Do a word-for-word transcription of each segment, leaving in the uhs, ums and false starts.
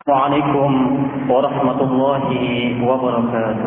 Waalaikumsalam warahmatullahi wabarakatuh.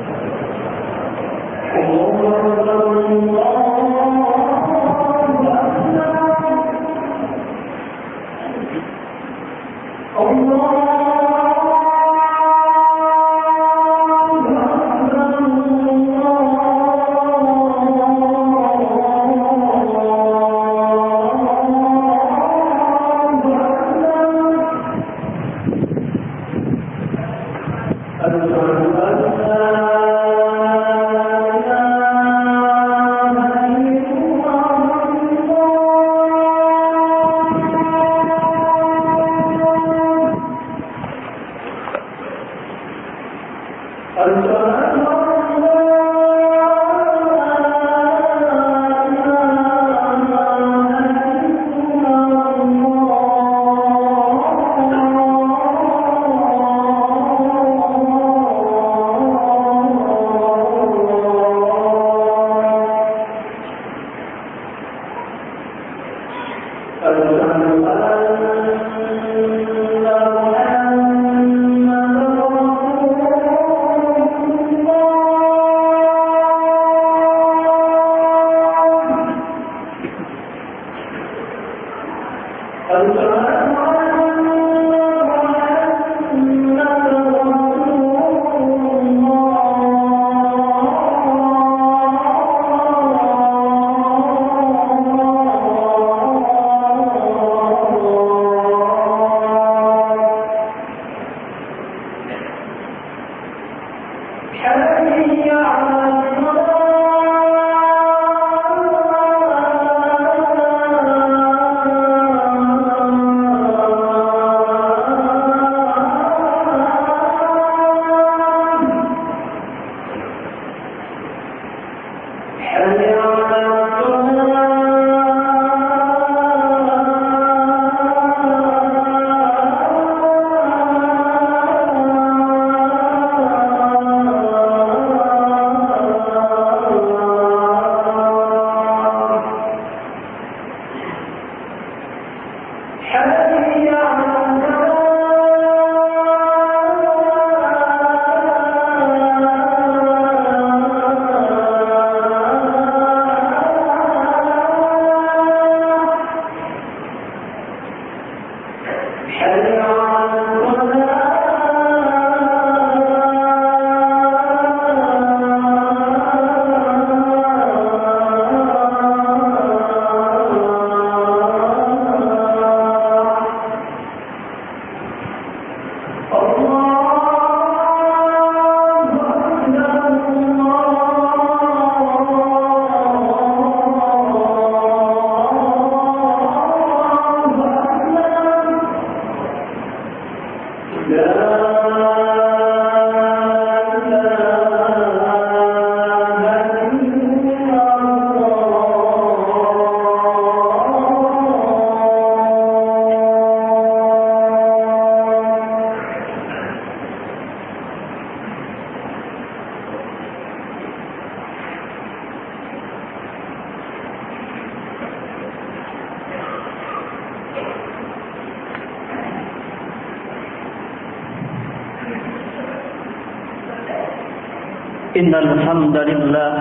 Innal hamdalillah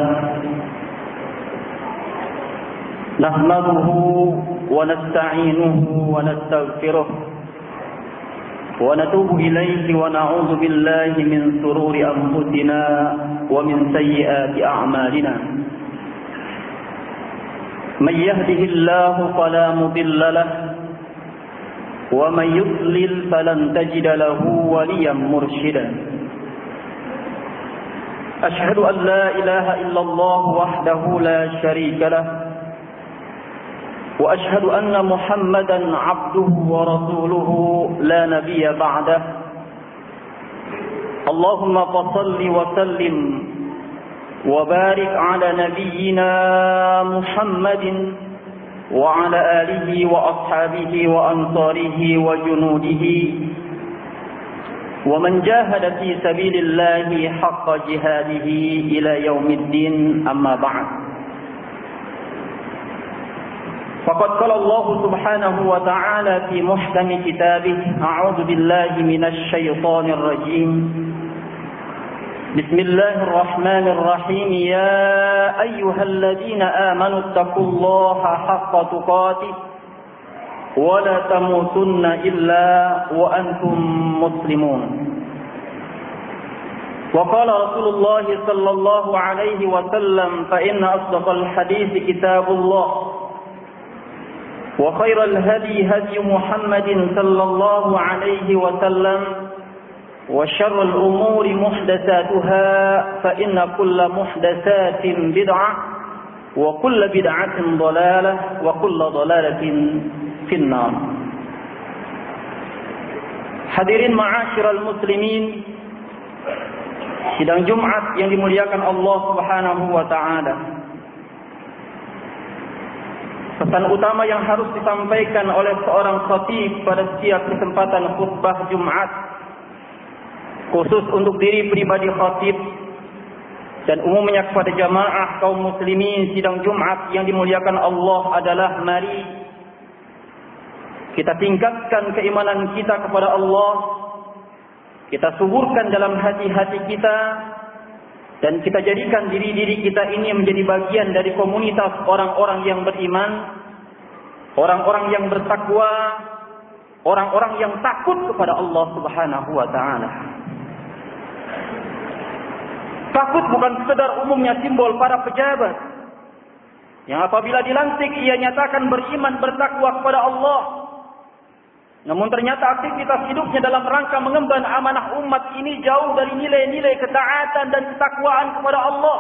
nahmaduhu wa nasta'inuhu wa nastaghfiruh wa natubu ilayhi wa na'udzu billahi min shururi anfusina wa min sayyiati a'malina. Man yahdihillahu fala mudilla lahu wa man yudlil falan tajida lahu waliyan murshida. أشهد أن لا إله إلا الله وحده لا شريك له وأشهد أن محمدا عبده ورسوله لا نبي بعده. اللهم فصل وسلم وبارك على نبينا محمد وعلى آله وأصحابه وأنصاره وجنوده ومن جاهد في سبيل الله حق جهاده إلى يوم الدين. أما بعد فقد قال الله سبحانه وتعالى في محكم كتابه أعوذ بالله من الشيطان الرجيم بسم الله الرحمن الرحيم يا أيها الذين آمنوا اتقوا الله حق تقاته ولا تموتن إلا وأنتم مسلمون وقال رسول الله صلى الله عليه وسلم فإن أصدق الحديث كتاب الله وخير الهدي هدي محمد صلى الله عليه وسلم وشر الأمور محدثاتها فإن كل محدثات بدعة وكل بدعة ضلالة وكل ضلالة في النار. Hadirin ma'asyiral muslimin, sidang Jumat yang dimuliakan Allah Subhanahu wa taala. Pesan utama yang harus disampaikan oleh seorang khatib pada setiap kesempatan khutbah Jumat, khusus untuk diri pribadi khatib dan umumnya kepada jamaah kaum muslimin sidang Jumat yang dimuliakan Allah adalah, mari kita tingkatkan keimanan kita kepada Allah, kita suburkan dalam hati-hati kita, dan kita jadikan diri-diri kita ini menjadi bagian dari komunitas orang-orang yang beriman, orang-orang yang bertakwa, orang-orang yang takut kepada Allah Subhanahu wa taala. Takut bukan sekedar umumnya simbol para pejabat yang apabila dilantik ia nyatakan beriman bertakwa kepada Allah, namun ternyata aktivitas hidupnya dalam rangka mengemban amanah umat ini jauh dari nilai-nilai ketaatan dan ketakwaan kepada Allah.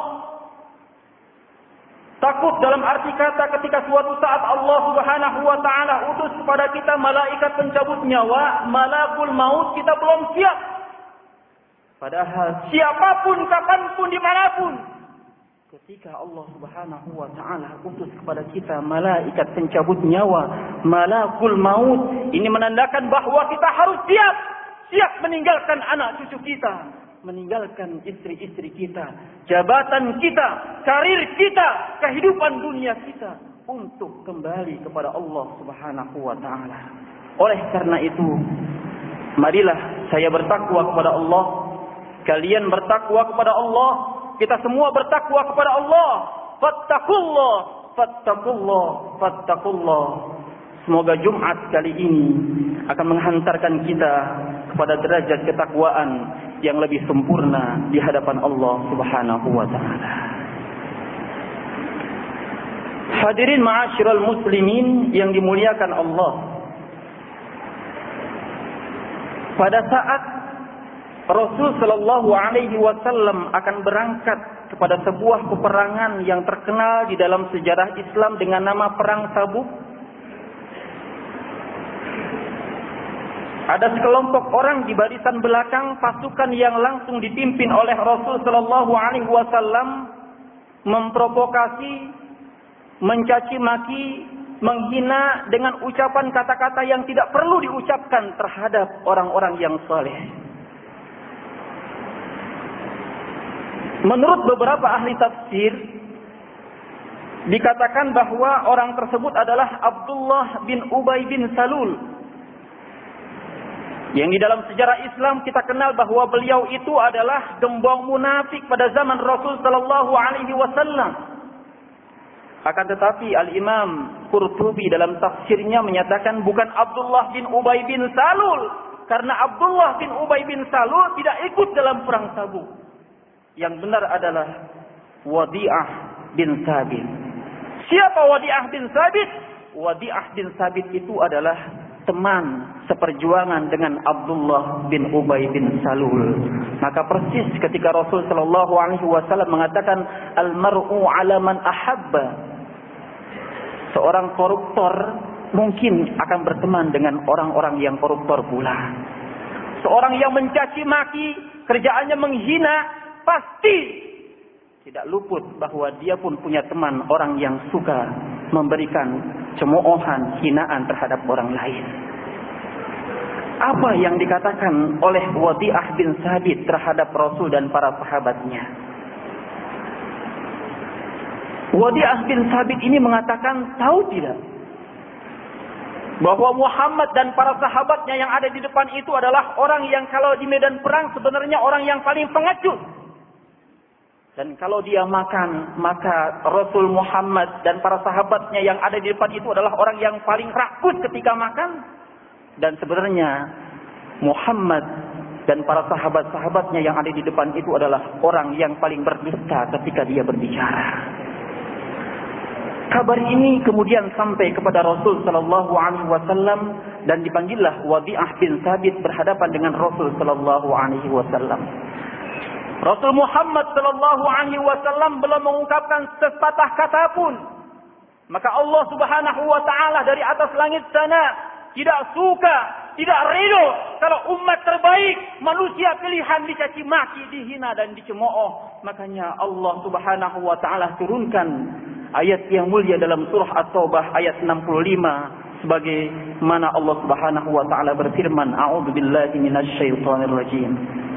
Takut dalam arti kata ketika suatu saat Allah Subhanahu wa taala utus kepada kita malaikat pencabut nyawa, malakul maut, kita belum siap. Padahal siapapun, kapanpun, dimanapun, ketika Allah Subhanahu wa taala utus kepada kita malaikat pencabut nyawa, malakul maut, ini menandakan bahwa kita harus siap, siap meninggalkan anak cucu kita, meninggalkan istri-istri kita, jabatan kita, karir kita, kehidupan dunia kita untuk kembali kepada Allah Subhanahu wa taala. Oleh karena itu, marilah saya bertakwa kepada Allah, kalian bertakwa kepada Allah, kita semua bertakwa kepada Allah. Fattaqullah, fattaqullah, fattaqullah. Semoga Jumat kali ini akan menghantarkan kita kepada derajat ketakwaan yang lebih sempurna di hadapan Allah Subhanahu wa taala. Hadirin ma'asyiral muslimin yang dimuliakan Allah. Pada saat Rasul sallallahu alaihi wasallam akan berangkat kepada sebuah peperangan yang terkenal di dalam sejarah Islam dengan nama Perang Tabuk, ada sekelompok orang di barisan belakang pasukan yang langsung dipimpin oleh Rasul sallallahu alaihi wasallam memprovokasi, mencaci maki, menghina dengan ucapan kata-kata yang tidak perlu diucapkan terhadap orang-orang yang saleh. Menurut beberapa ahli tafsir, dikatakan bahwa orang tersebut adalah Abdullah bin Ubay bin Salul, yang di dalam sejarah Islam kita kenal bahwa beliau itu adalah gembong munafik pada zaman Rasul sallallahu alaihi wasallam. Akan tetapi Al-Imam Qurtubi dalam tafsirnya menyatakan bukan Abdullah bin Ubay bin Salul, karena Abdullah bin Ubay bin Salul tidak ikut dalam perang Tabuk. Yang benar adalah Wadi'ah bin Sabit. Siapa Wadi'ah bin Sabit? Wadi'ah bin Sabit itu adalah teman seperjuangan dengan Abdullah bin Ubay bin Salul. Maka persis ketika Rasul sallallahu alaihi wasallam mengatakan al-mar'u 'ala man ahabba, seorang koruptor mungkin akan berteman dengan orang-orang yang koruptor pula. Seorang yang mencaci maki, kerjaannya menghina, pasti tidak luput bahwa dia pun punya teman orang yang suka memberikan cemoohan, hinaan terhadap orang lain. Apa yang dikatakan oleh Wadi'ah bin Sabit terhadap Rasul dan para sahabatnya? Wadi'ah bin Sabit ini mengatakan, tahu tidak bahwa Muhammad dan para sahabatnya yang ada di depan itu adalah orang yang kalau di medan perang sebenarnya orang yang paling pengecut. Dan kalau dia makan, maka Rasul Muhammad dan para sahabatnya yang ada di depan itu adalah orang yang paling rakus ketika makan. Dan sebenarnya Muhammad dan para sahabat-sahabatnya yang ada di depan itu adalah orang yang paling berdusta ketika dia berbicara. Kabar ini kemudian sampai kepada Rasul sallallahu alaihi wasallam dan dipanggillah Wadi'ah bin Thabit berhadapan dengan Rasul sallallahu alaihi wasallam. Rasul Muhammad sallallahu alaihi wasallam belum mengungkapkan sepatah kata pun. Maka Allah Subhanahu wa taala dari atas langit sana tidak suka, tidak ridho kalau umat terbaik, manusia pilihan dicaci maki, dihina dan dicemooh. Makanya Allah Subhanahu wa taala turunkan ayat yang mulia dalam surah At-Taubah ayat enam puluh lima sebagai mana Allah Subhanahu wa taala berfirman, a'udzubillahi minasyaitonir rajim.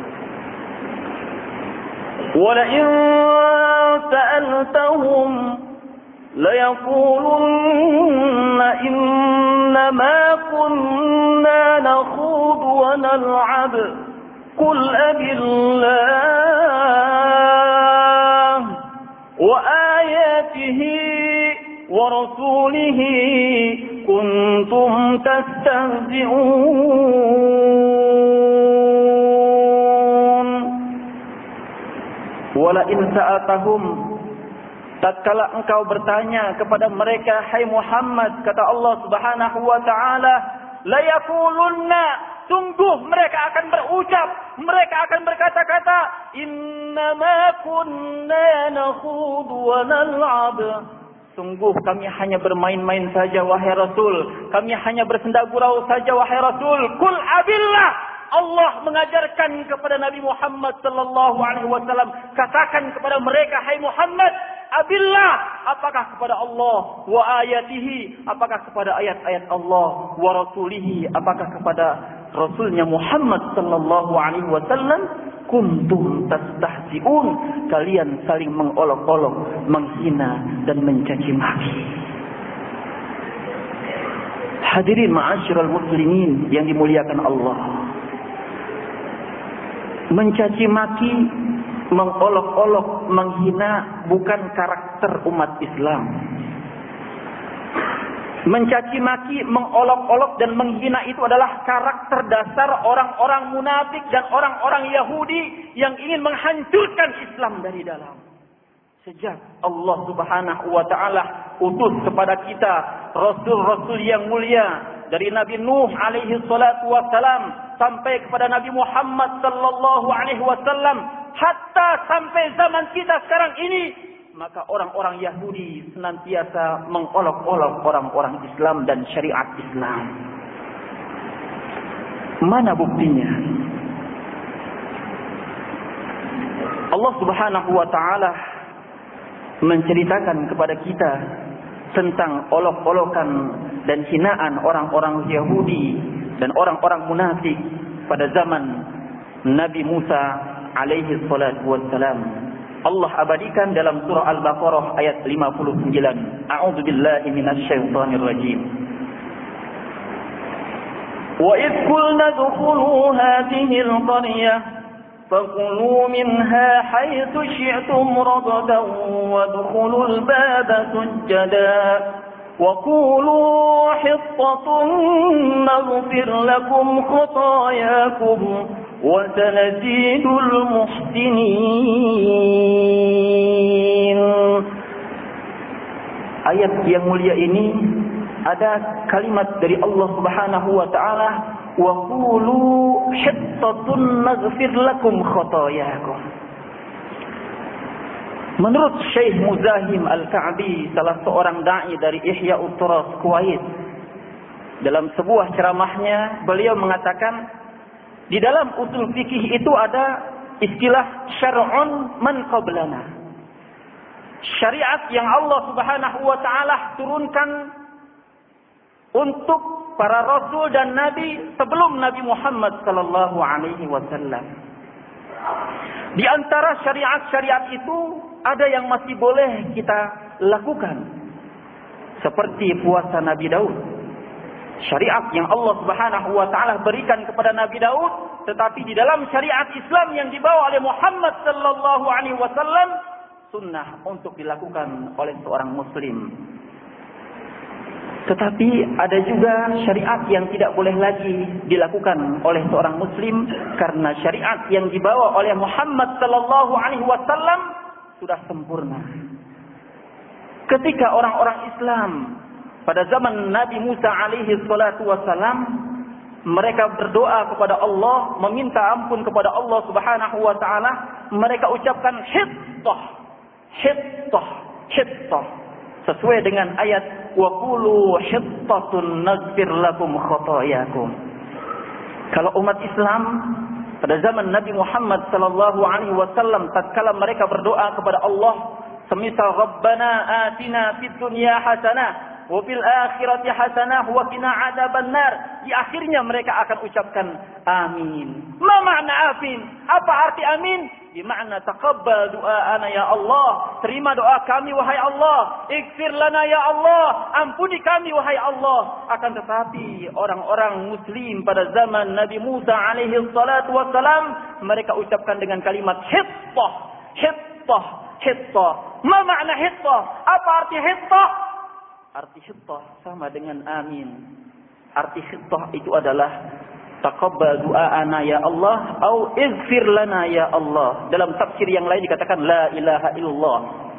وَلَئِن سَأَلْتَهُمْ لَيَقُولُنَّ إِنَّمَا كُنَّا نَخُوضُ وَنَلْعَبُ قُلْ أَبِاللَّهِ وَآيَاتِهِ وَرَسُولِهِ كُنتُمْ تَسْتَهْزِئُونَ. Wala in sa'atahum, tatkala engkau bertanya kepada mereka, hai Muhammad, kata Allah Subhanahu wa taala, la yaqulunna, sungguh mereka akan berucap, mereka akan berkata-kata, innama kunna nakhudu wa nal'ab. Sungguh kami hanya bermain-main saja wahai Rasul, kami hanya bersenda gurau saja wahai Rasul. Qul abillah, Allah mengajarkan kepada Nabi Muhammad sallallahu alaihi wasallam, katakan kepada mereka, hai Muhammad, abillah, apakah kepada Allah, wa ayatihi, apakah kepada ayat-ayat Allah, wa rasulihi, apakah kepada Rasulnya Muhammad sallallahu alaihi wasallam, kuntum tastahzi'un, kalian saling mengolok-olok, menghina dan mencaci maki. Hadirin ma'asyiral muslimin yang dimuliakan Allah. Mencaci maki, mengolok-olok, menghina bukan karakter umat Islam. Mencaci maki, mengolok-olok dan menghina itu adalah karakter dasar orang-orang munafik dan orang-orang Yahudi yang ingin menghancurkan Islam dari dalam. Sejak Allah Subhanahu wa taala utus kepada kita rasul-rasul yang mulia, dari Nabi Nuh alaihi salatu wassalam sampai kepada Nabi Muhammad sallallahu alaihi wasallam, hatta sampai zaman kita sekarang ini, maka orang-orang Yahudi senantiasa mengolok-olok orang-orang Islam dan syariat Islam. Mana buktinya? Allah Subhanahu wa taala menceritakan kepada kita tentang olok-olokan dan hinaan orang-orang Yahudi dan orang-orang munafik pada zaman Nabi Musa alaihi salatu wassalam. Allah abadikan dalam surah Al-Baqarah ayat lima puluh sembilan. A'udzu billahi minasyaitonir rajim. Wa idh qulna dkhulu hadhihi al-qaryah فَكُلُوا مِنْهَا حَيْثُ شِئْتُمْ رَغَدًا وَادْخُلُوا الْبَابَ سُجَّدًا وَقُولُوا حِطَّةٌ نَغْفِرْ لَكُمْ خَطَايَاكُمْ وَسَنَزِيدُ الْمُحْسِنِينَ. Ayat yang mulia ini ada kalimat dari Allah Subhanahu wa taala, wa qulu hittatun naghfir lakum khotoyakum. Menurut Syekh Muzahim Al-Ka'bi, salah seorang dai dari Ihya'ut Turas Kuwait, dalam sebuah ceramahnya beliau mengatakan, di dalam usul fikih itu ada istilah syar'un man qablana, syariat yang Allah Subhanahu wa taala turunkan untuk para rasul dan nabi sebelum Nabi Muhammad sallallahu alaihi wasallam. Di antara syariat-syariat itu ada yang masih boleh kita lakukan, seperti puasa Nabi Daud, Syariat yang Allah Subhanahu wa taala berikan kepada Nabi Daud, tetapi di dalam syariat Islam yang dibawa oleh Muhammad sallallahu alaihi wasallam sunnah untuk dilakukan oleh seorang muslim. Tetapi ada juga syariat yang tidak boleh lagi dilakukan oleh seorang muslim karena syariat yang dibawa oleh Muhammad sallallahu alaihi wasallam sudah sempurna. Ketika orang-orang Islam pada zaman Nabi Musa alaihi salatu wasalam, mereka berdoa kepada Allah, meminta ampun kepada Allah Subhanahu wa taala, mereka ucapkan hittah, hittah, hittah, sesuai dengan ayat wa qulu hittatun naghfir lakum khotoyakum. Kalau umat Islam pada zaman Nabi Muhammad sallallahu alaihi wasallam, tatkala mereka berdoa kepada Allah, semisal Rabbana atina fid dunya hasanah wa fil akhirati hasanah wa qina adzabannar, di akhirnya mereka akan ucapkan amin. Ma makna amin? Apa arti amin? Di makna taqabbal du'aana ya Allah, terima doa kami wahai Allah, ighfir lana ya Allah, ampuni kami wahai Allah. Akan tetapi orang-orang muslim pada zaman Nabi Musa alaihi salatu wassalam, mereka ucapkan dengan kalimat hittah, hittah, hittah. Ma makna hittah? Apa arti hittah? Arti hittah sama dengan amin. Arti hittah itu adalah taqabbal du'aana ya Allah au ighfir lana ya Allah. Dalam tafsir yang lain dikatakan la ilaha illallah.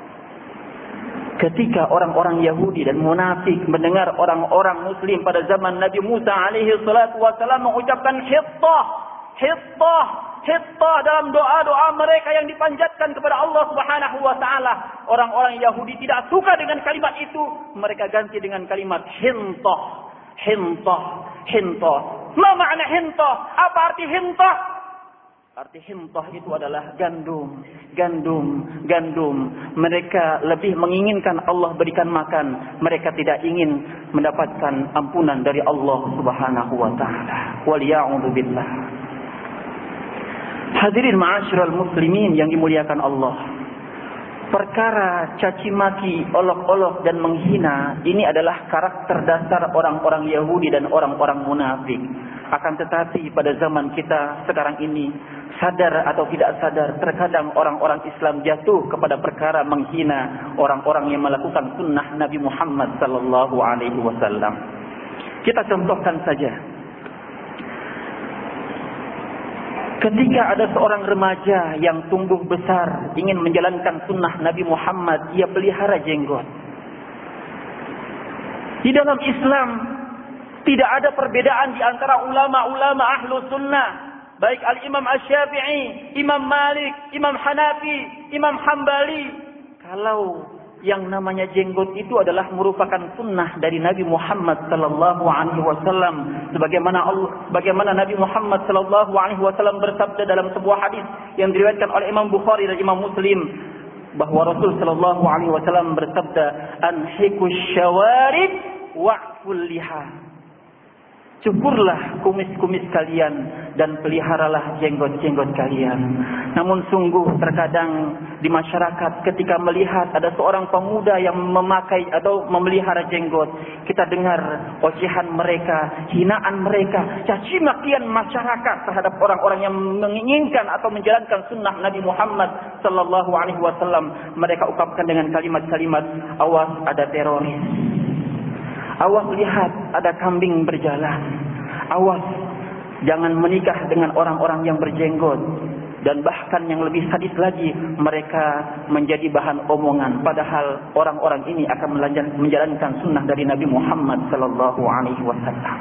Ketika orang-orang Yahudi dan munafik mendengar orang-orang muslim pada zaman Nabi Musa alaihi salatu wasallam mengucapkan hittah, hittah, hittah dalam doa-doa mereka yang dipanjatkan kepada Allah Subhanahu wa taala, orang-orang Yahudi tidak suka dengan kalimat itu, mereka ganti dengan kalimat hintah, hintah, hintah. Ma makna hintah? Apa arti hintah? Arti hintah itu adalah gandum, gandum, gandum. Mereka lebih menginginkan Allah berikan makan. Mereka tidak ingin mendapatkan ampunan dari Allah Subhanahu wa taala. Waliya'udzu billah. Hadirin ma'asyiral muslimin yang dimuliakan Allah. Perkara caci maki, olok-olok dan menghina ini adalah karakter dasar orang-orang Yahudi dan orang-orang munafik. Akan tetapi pada zaman kita sekarang ini, sadar atau tidak sadar, terkadang orang-orang Islam jatuh kepada perkara menghina orang-orang yang melakukan sunnah Nabi Muhammad sallallahu alaihi wasallam. Kita contohkan saja. Ketika ada seorang remaja yang tumbuh besar ingin menjalankan sunnah Nabi Muhammad, ia pelihara jenggot. Di dalam Islam tidak ada perbedaan di antara ulama-ulama ahlu sunnah, baik al-Imam Asy-Syafi'i, Imam Malik, Imam Hanafi, Imam Hambali. Kalau yang namanya jenggot itu adalah merupakan sunnah dari Nabi Muhammad sallallahu alaihi wasallam, sebagaimana Allah, bagaimana Nabi Muhammad sallallahu alaihi wasallam bersabda dalam sebuah hadis yang diriwayatkan oleh Imam Bukhari dan Imam Muslim, bahwa Rasul sallallahu alaihi wasallam bersabda, anhikus syawarib wa'ful liha. Cukurlah kumis-kumis kalian dan peliharalah jenggot-jenggot kalian. Namun sungguh terkadang di masyarakat ketika melihat ada seorang pemuda yang memakai atau memelihara jenggot, kita dengar ocehan mereka, hinaan mereka, caci makian masyarakat terhadap orang-orang yang menginginkan atau menjalankan sunnah Nabi Muhammad sallallahu alaihi wasallam. Mereka ungkapkan dengan kalimat-kalimat, awas ada teroris. Awas lihat ada kambing berjalan. Awas jangan menikah dengan orang-orang yang berjenggot. Dan bahkan yang lebih sadis lagi, mereka menjadi bahan omongan. Padahal orang-orang ini akan menjalankan sunnah dari Nabi Muhammad sallallahu alaihi wasallam.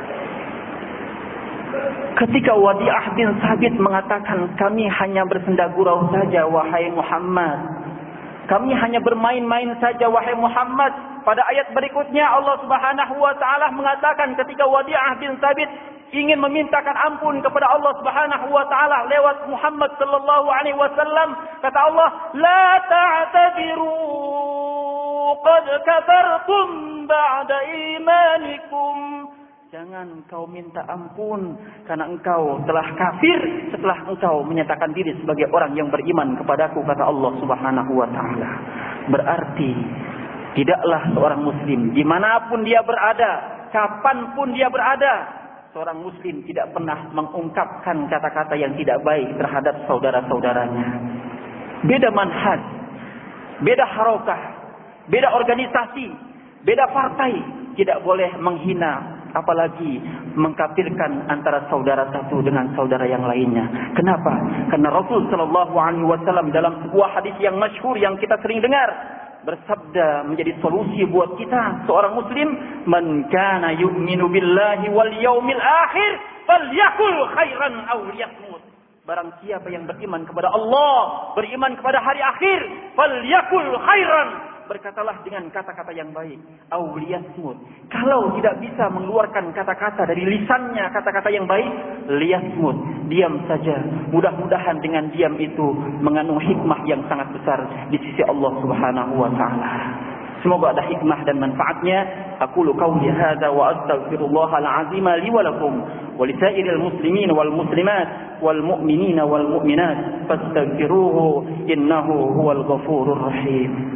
Ketika Wadi'ah bin Sabit mengatakan, kami hanya bersenda gurau saja wahai Muhammad. Kami hanya bermain-main saja wahai Muhammad. Pada ayat berikutnya Allah Subhanahu wa taala mengatakan ketika Wadi'ah bin Sabit ingin memintakan ampun kepada Allah Subhanahu wa taala lewat Muhammad sallallahu alaihi wasallam, kata Allah, la ta'tabiru qad kafartum ba'da imanikum. Jangan kau minta ampun karena engkau telah kafir setelah engkau menyatakan diri sebagai orang yang beriman kepadaku, kata Allah Subhanahu wa taala. Berarti Tidaklah seorang muslim, dimanapun dia berada, kapanpun dia berada, seorang muslim tidak pernah mengungkapkan kata-kata yang tidak baik terhadap saudara-saudaranya. Beda manhaj, beda harokah, beda organisasi, beda partai, tidak boleh menghina, apalagi mengkafirkan antara saudara satu dengan saudara yang lainnya. Kenapa? Karena Rasul sallallahu alaihi wasallam dalam sebuah hadis yang masyhur yang kita sering dengar bersabda, menjadi solusi buat kita seorang muslim, man kana yu'minu billahi wal yaumil akhir falyakul khairan aw liyasmut. Barang siapa yang beriman kepada Allah, beriman kepada hari akhir, falyakul khairan, berkatalah dengan kata-kata yang baik, aw liyasmut. Kalau tidak bisa mengeluarkan kata-kata dari lisannya, kata-kata yang baik, liyasmut, diam saja. Mudah-mudahan dengan diam itu mengandung hikmah yang sangat besar di sisi Allah Subhanahu wa taala. Semoga ada hikmah dan manfaatnya. Aqulu qawli hadza wa astaghfirullahal azim li wa lakum wa lisairil muslimin wal muslimat wal mu'minina wal mu'minat fastaghfiruhu innahu huwal ghafurur rahim.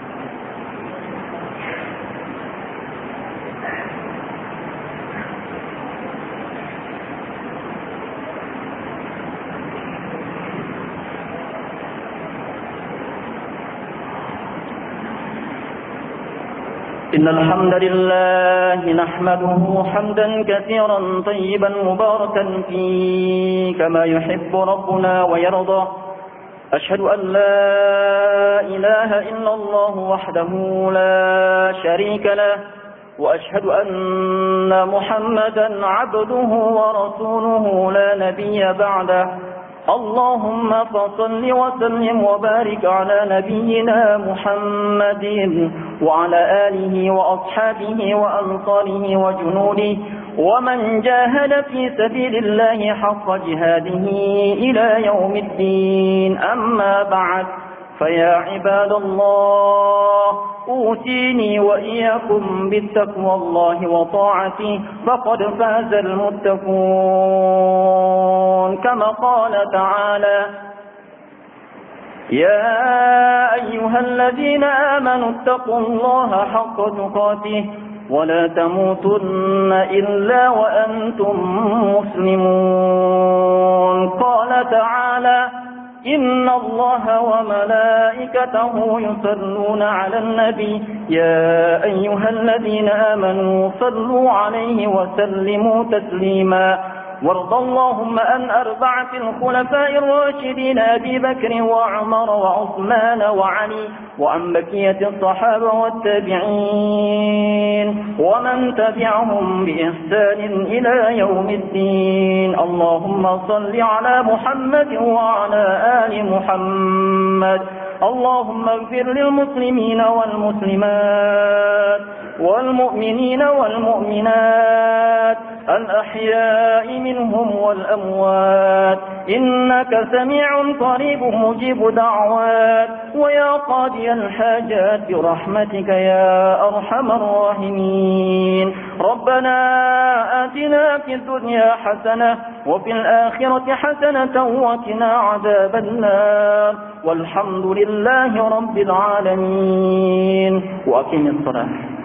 إن الحمد لله نحمده حمدا كثيرا طيبا مباركا فيه كما يحب ربنا ويرضى. أشهد أن لا إله إلا الله وحده لا شريك له وأشهد أن محمدا عبده ورسوله لا نبي بعده. اللهم فصل وسلم وبارك على نبينا محمد وعلى آله وأصحابه وأنصاره وجنوده ومن جاهد في سبيل الله حق جهاده إلى يوم الدين. أما بعد، فيا عباد الله أوصيني وإياكم بالتقوى الله وطاعته فقد فاز المتقون. كما قال تعالى: يا أيها الذين آمنوا اتقوا الله حق تقاته ولا تموتن إلا وأنتم مسلمون. قال تعالى: إن الله وملائكته يصلون على النبي يا أيها الذين آمنوا صلوا عليه وسلموا تسليما. وارض اللهم أن أربعة الخلفاء الراشدين أبي بكر وعمر وعثمان وعلي وعن بقية الصحابة والتابعين ومن تبعهم بإحسان إلى يوم الدين. اللهم صل على محمد وعلى آل محمد. اللهم اغفر للمسلمين والمسلمات والمؤمنين والمؤمنات الأحياء منهم والأموات إنك سميع قريب مجيب دعوات ويا قاضي الحاجات برحمتك يا أرحم الراحمين. ربنا آتنا في الدنيا حسنة وفي الآخرة حسنة وقنا عذاب النار والحمد لله رب العالمين. وأقم الصلاة.